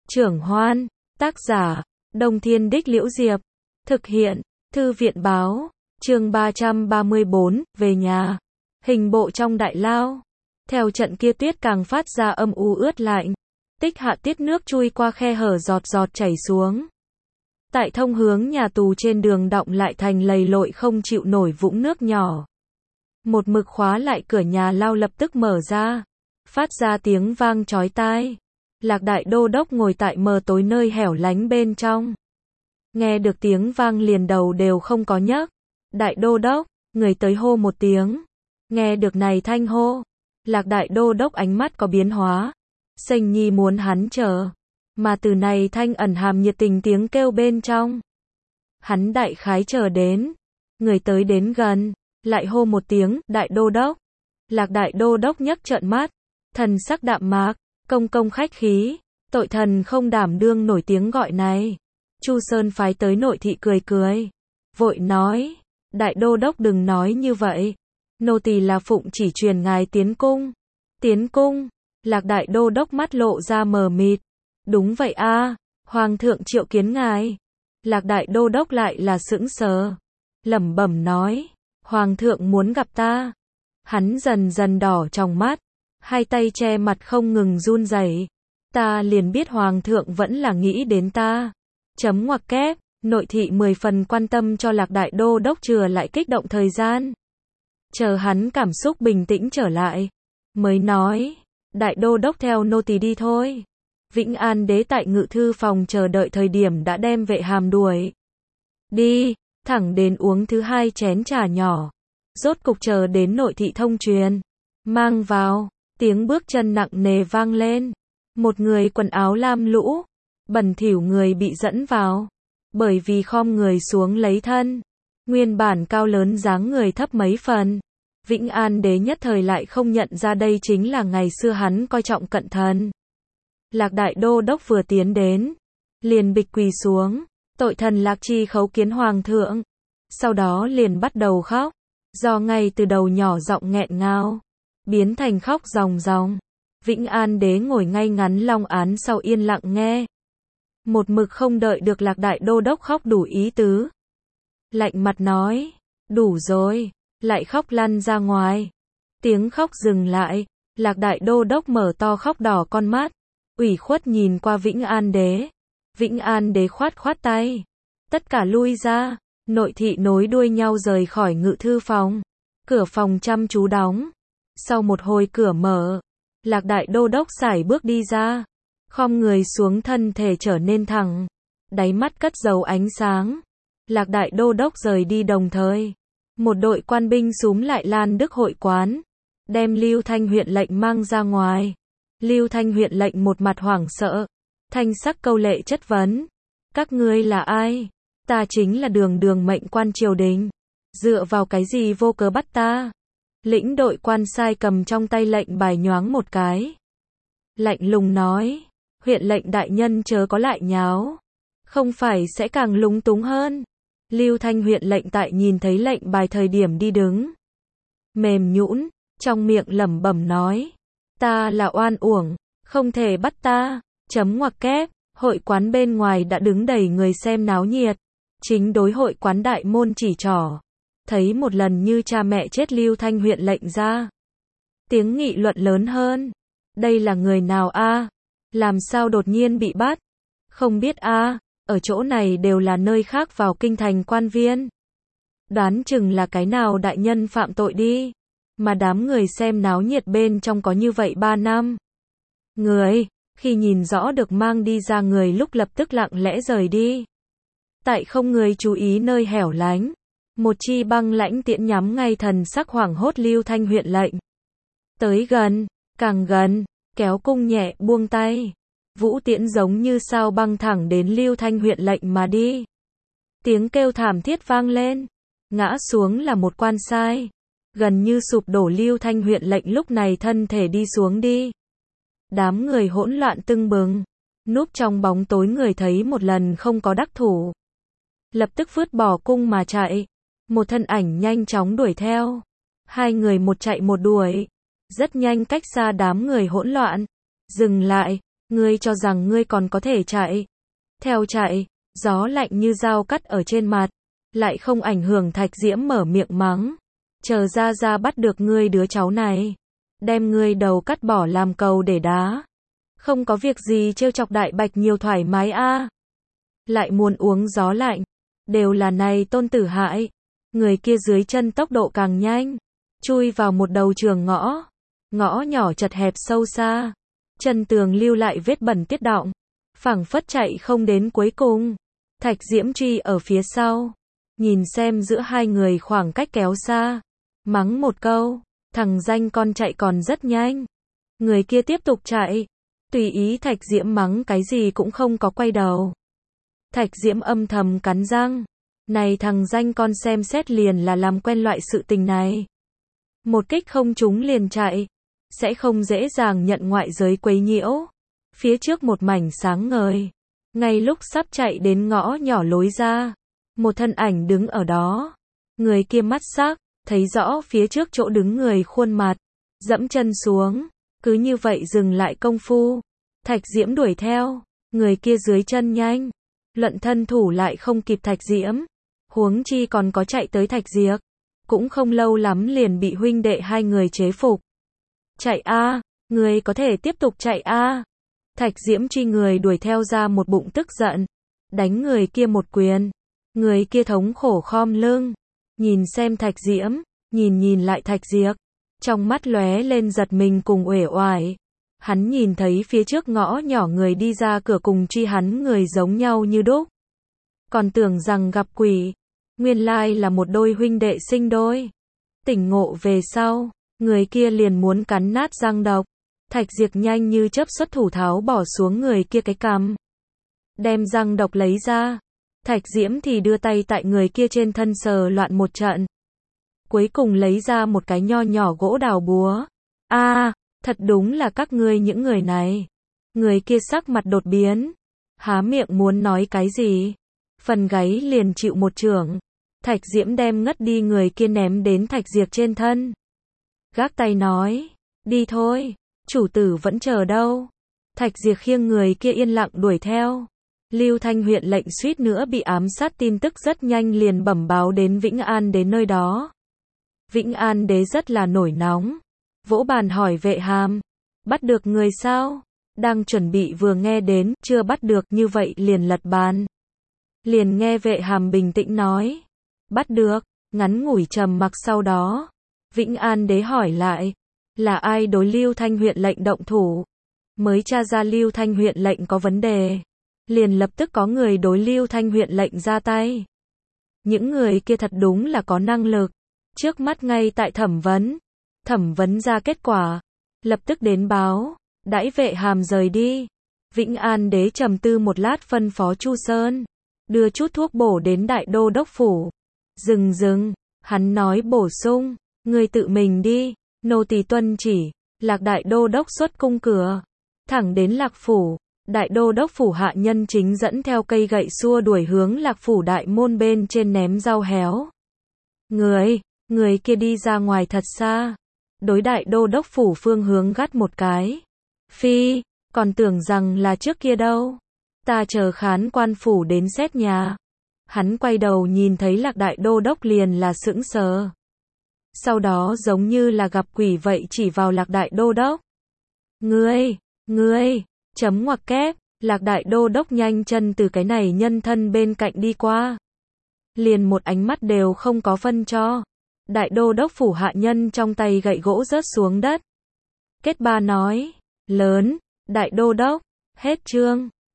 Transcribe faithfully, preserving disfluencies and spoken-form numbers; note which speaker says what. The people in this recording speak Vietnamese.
Speaker 1: Trưởng Hoan, tác giả, Đông Thiên Đích Liễu Diệp, thực hiện, Thư viện Báo, chương ba trăm ba mươi bốn, về nhà. Hình bộ trong đại lao. Theo trận kia tuyết càng phát ra âm u ướt lạnh. Tích hạ tiết nước chui qua khe hở giọt giọt chảy xuống. Tại thông hướng nhà tù trên đường đọng lại thành lầy lội không chịu nổi vũng nước nhỏ. Một mực khóa lại cửa nhà lao lập tức mở ra. Phát ra tiếng vang chói tai. Lạc đại đô đốc ngồi tại mờ tối nơi hẻo lánh bên trong. Nghe được tiếng vang liền đầu đều không có nhấc. Đại đô đốc, người tới hô một tiếng. Nghe được này thanh hô. Lạc đại đô đốc ánh mắt có biến hóa. Sênh nhi muốn hắn chờ. Mà từ này thanh ẩn hàm nhiệt tình tiếng kêu bên trong. Hắn đại khái chờ đến. Người tới đến gần. Lại hô một tiếng, đại đô đốc. Lạc đại đô đốc nhấc trợn mắt. Thần sắc đạm mạc. Công công khách khí. Tội thần không đảm đương nổi tiếng gọi này. Chu Sơn phái tới nội thị cười cười. Vội nói. Đại đô đốc đừng nói như vậy. Nô tỳ là phụng chỉ truyền ngài tiến cung. Tiến cung. Lạc đại đô đốc mắt lộ ra mờ mịt. Đúng vậy a, Hoàng thượng triệu kiến ngài. Lạc đại đô đốc lại là sững sờ. Lẩm bẩm nói. Hoàng thượng muốn gặp ta. Hắn dần dần đỏ trong mắt. Hai tay che mặt không ngừng run rẩy. Ta liền biết Hoàng thượng vẫn là nghĩ đến ta. Chấm ngoặc kép. Nội thị mười phần quan tâm cho lạc đại đô đốc chừa lại kích động thời gian. Chờ hắn cảm xúc bình tĩnh trở lại. Mới nói. Đại đô đốc theo nô tỳ đi thôi. Vĩnh An đế tại ngự thư phòng chờ đợi thời điểm đã đem vệ hàm đuổi. Đi, thẳng đến uống thứ hai chén trà nhỏ. Rốt cục chờ đến nội thị thông truyền. Mang vào, tiếng bước chân nặng nề vang lên. Một người quần áo lam lũ, bẩn thỉu người bị dẫn vào. Bởi vì khom người xuống lấy thân. Nguyên bản cao lớn dáng người thấp mấy phần. Vĩnh An đế nhất thời lại không nhận ra đây chính là ngày xưa hắn coi trọng cận thần. Lạc đại đô đốc vừa tiến đến. Liền bịch quỳ xuống. Tội thần Lạc Chi khấu kiến Hoàng thượng. Sau đó liền bắt đầu khóc. Do ngay từ đầu nhỏ giọng nghẹn ngào. Biến thành khóc ròng ròng. Vĩnh An đế ngồi ngay ngắn long án sau yên lặng nghe. Một mực không đợi được lạc đại đô đốc khóc đủ ý tứ. Lạnh mặt nói. Đủ rồi. Lại khóc lăn ra ngoài. Tiếng khóc dừng lại. Lạc đại đô đốc mở to khóc đỏ con mắt. Ủy khuất nhìn qua Vĩnh An đế. Vĩnh An đế khoát khoát tay. Tất cả lui ra. Nội thị nối đuôi nhau rời khỏi ngự thư phòng. Cửa phòng chăm chú đóng. Sau một hồi cửa mở. Lạc đại đô đốc sải bước đi ra. Khom người xuống thân thể trở nên thẳng. Đáy mắt cất dấu ánh sáng. Lạc đại đô đốc rời đi đồng thời. Một đội quan binh xúm lại Lan Đức hội quán. Đem Lưu Thanh huyện lệnh mang ra ngoài. Lưu Thanh huyện lệnh một mặt hoảng sợ. Thanh sắc câu lệ chất vấn. Các ngươi là ai? Ta chính là đường đường mệnh quan triều đình. Dựa vào cái gì vô cớ bắt ta? Lĩnh đội quan sai cầm trong tay lệnh bài nhoáng một cái. Lạnh lùng nói. Huyện lệnh đại nhân chớ có lại nháo. Không phải sẽ càng lúng túng hơn. Lưu Thanh huyện lệnh tại nhìn thấy lệnh bài thời điểm đi đứng. Mềm nhũn, trong miệng lẩm bẩm nói. Ta là oan uổng, không thể bắt ta. Chấm ngoặc kép, hội quán bên ngoài đã đứng đầy người xem náo nhiệt. Chính đối hội quán đại môn chỉ trỏ. Thấy một lần như cha mẹ chết Lưu Thanh huyện lệnh ra. Tiếng nghị luận lớn hơn. Đây là người nào a? Làm sao đột nhiên bị bắt? Không biết a, ở chỗ này đều là nơi khác vào kinh thành quan viên. Đoán chừng là cái nào đại nhân phạm tội đi. Mà đám người xem náo nhiệt bên trong có như vậy ba năm. Người, khi nhìn rõ được mang đi ra người lúc lập tức lặng lẽ rời đi. Tại không người chú ý nơi hẻo lánh. Một chi băng lãnh tiễn nhắm ngay thần sắc hoảng hốt Lưu Thanh huyện lệnh. Tới gần, càng gần, kéo cung nhẹ buông tay. Vũ tiễn giống như sao băng thẳng đến Lưu Thanh huyện lệnh mà đi. Tiếng kêu thảm thiết vang lên. Ngã xuống là một quan sai. Gần như sụp đổ Lưu Thanh huyện lệnh lúc này thân thể đi xuống đi. Đám người hỗn loạn tưng bừng. Núp trong bóng tối người thấy một lần không có đắc thủ. Lập tức vứt bỏ cung mà chạy. Một thân ảnh nhanh chóng đuổi theo. Hai người một chạy một đuổi. Rất nhanh cách xa đám người hỗn loạn. Dừng lại. Ngươi cho rằng ngươi còn có thể chạy. Theo chạy, gió lạnh như dao cắt ở trên mặt. Lại không ảnh hưởng Thạch Diễm mở miệng mắng. Chờ ra ra bắt được ngươi đứa cháu này. Đem ngươi đầu cắt bỏ làm cầu để đá. Không có việc gì trêu chọc Đại Bạch nhiều thoải mái a. Lại muốn uống gió lạnh. Đều là này tôn tử hại. Người kia dưới chân tốc độ càng nhanh. Chui vào một đầu trường ngõ. Ngõ nhỏ chật hẹp sâu xa. Chân tường lưu lại vết bẩn tiết đọng. Phảng phất chạy không đến cuối cùng. Thạch Diễm truy ở phía sau. Nhìn xem giữa hai người khoảng cách kéo xa. Mắng một câu. Thằng danh con chạy còn rất nhanh. Người kia tiếp tục chạy. Tùy ý Thạch Diễm mắng cái gì cũng không có quay đầu. Thạch Diễm âm thầm cắn răng. Này thằng danh con xem xét liền là làm quen loại sự tình này. Một kích không trúng liền chạy. Sẽ không dễ dàng nhận ngoại giới quấy nhiễu. Phía trước một mảnh sáng ngời. Ngay lúc sắp chạy đến ngõ nhỏ lối ra. Một thân ảnh đứng ở đó. Người kia mắt sắc, thấy rõ phía trước chỗ đứng người khuôn mặt. Dẫm chân xuống. Cứ như vậy dừng lại công phu. Thạch Diễm đuổi theo. Người kia dưới chân nhanh. Luận thân thủ lại không kịp Thạch Diễm. Huống chi còn có chạy tới Thạch Diệp. Cũng không lâu lắm liền bị huynh đệ hai người chế phục. Chạy a, người có thể tiếp tục chạy a. Thạch Diễm truy người đuổi theo ra một bụng tức giận. Đánh người kia một quyền. Người kia thống khổ khom lưng. Nhìn xem Thạch Diễm. Nhìn nhìn lại Thạch Diệp. Trong mắt lóe lên giật mình cùng uể oải. Hắn nhìn thấy phía trước ngõ nhỏ người đi ra cửa cùng truy hắn người giống nhau như đúc. Còn tưởng rằng gặp quỷ. Nguyên lai là một đôi huynh đệ sinh đôi. Tỉnh ngộ về sau. Người kia liền muốn cắn nát răng độc. Thạch Diệp nhanh như chớp xuất thủ tháo bỏ xuống người kia cái cằm. Đem răng độc lấy ra. Thạch Diễm thì đưa tay tại người kia trên thân sờ loạn một trận. Cuối cùng lấy ra một cái nho nhỏ gỗ đào búa. A, à, thật đúng là các ngươi những người này. Người kia sắc mặt đột biến. Há miệng muốn nói cái gì. Phần gáy liền chịu một chưởng. Thạch Diễm đem ngất đi người kia ném đến Thạch Diệp trên thân. Gác tay nói. Đi thôi. Chủ tử vẫn chờ đâu. Thạch Diệp khiêng người kia yên lặng đuổi theo. Lưu Thanh huyện lệnh suýt nữa bị ám sát tin tức rất nhanh liền bẩm báo đến Vĩnh An đến nơi đó. Vĩnh An đế rất là nổi nóng. Vỗ bàn hỏi Vệ Hàm. Bắt được người sao? Đang chuẩn bị vừa nghe đến, chưa bắt được như vậy liền lật bàn. Liền nghe Vệ Hàm bình tĩnh nói. Bắt được, ngắn ngủi trầm mặc sau đó. Vĩnh An đế hỏi lại. Là ai đối Lưu Thanh huyện lệnh động thủ? Mới tra ra Lưu Thanh huyện lệnh có vấn đề. Liền lập tức có người đối Lưu Thanh huyện lệnh ra tay. Những người kia thật đúng là có năng lực. Trước mắt ngay tại thẩm vấn. Thẩm vấn ra kết quả. Lập tức đến báo. Đãi Vệ Hàm rời đi. Vĩnh An đế trầm tư một lát phân phó Chu Sơn. Đưa chút thuốc bổ đến Đại Đô Đốc phủ. Dừng dừng. Hắn nói bổ sung. Người tự mình đi. Nô tỳ tuân chỉ. Lạc Đại Đô Đốc xuất cung cửa. Thẳng đến Lạc phủ. Đại Đô Đốc phủ hạ nhân chính dẫn theo cây gậy xua đuổi hướng Lạc phủ đại môn bên trên ném rau héo. Người, người kia đi ra ngoài thật xa. Đối Đại Đô Đốc phủ phương hướng gắt một cái. Phi, còn tưởng rằng là trước kia đâu. Ta chờ khán quan phủ đến xét nhà. Hắn quay đầu nhìn thấy Lạc Đại Đô Đốc liền là sững sờ. Sau đó giống như là gặp quỷ vậy chỉ vào Lạc Đại Đô Đốc. Ngươi, ngươi, chấm ngoặc kép, Lạc Đại Đô Đốc nhanh chân từ cái này nhân thân bên cạnh đi qua. Liền một ánh mắt đều không có phân cho. Đại Đô Đốc phủ hạ nhân trong tay gậy gỗ rớt xuống đất. Kết ba nói, lớn, Đại Đô Đốc, hết chương.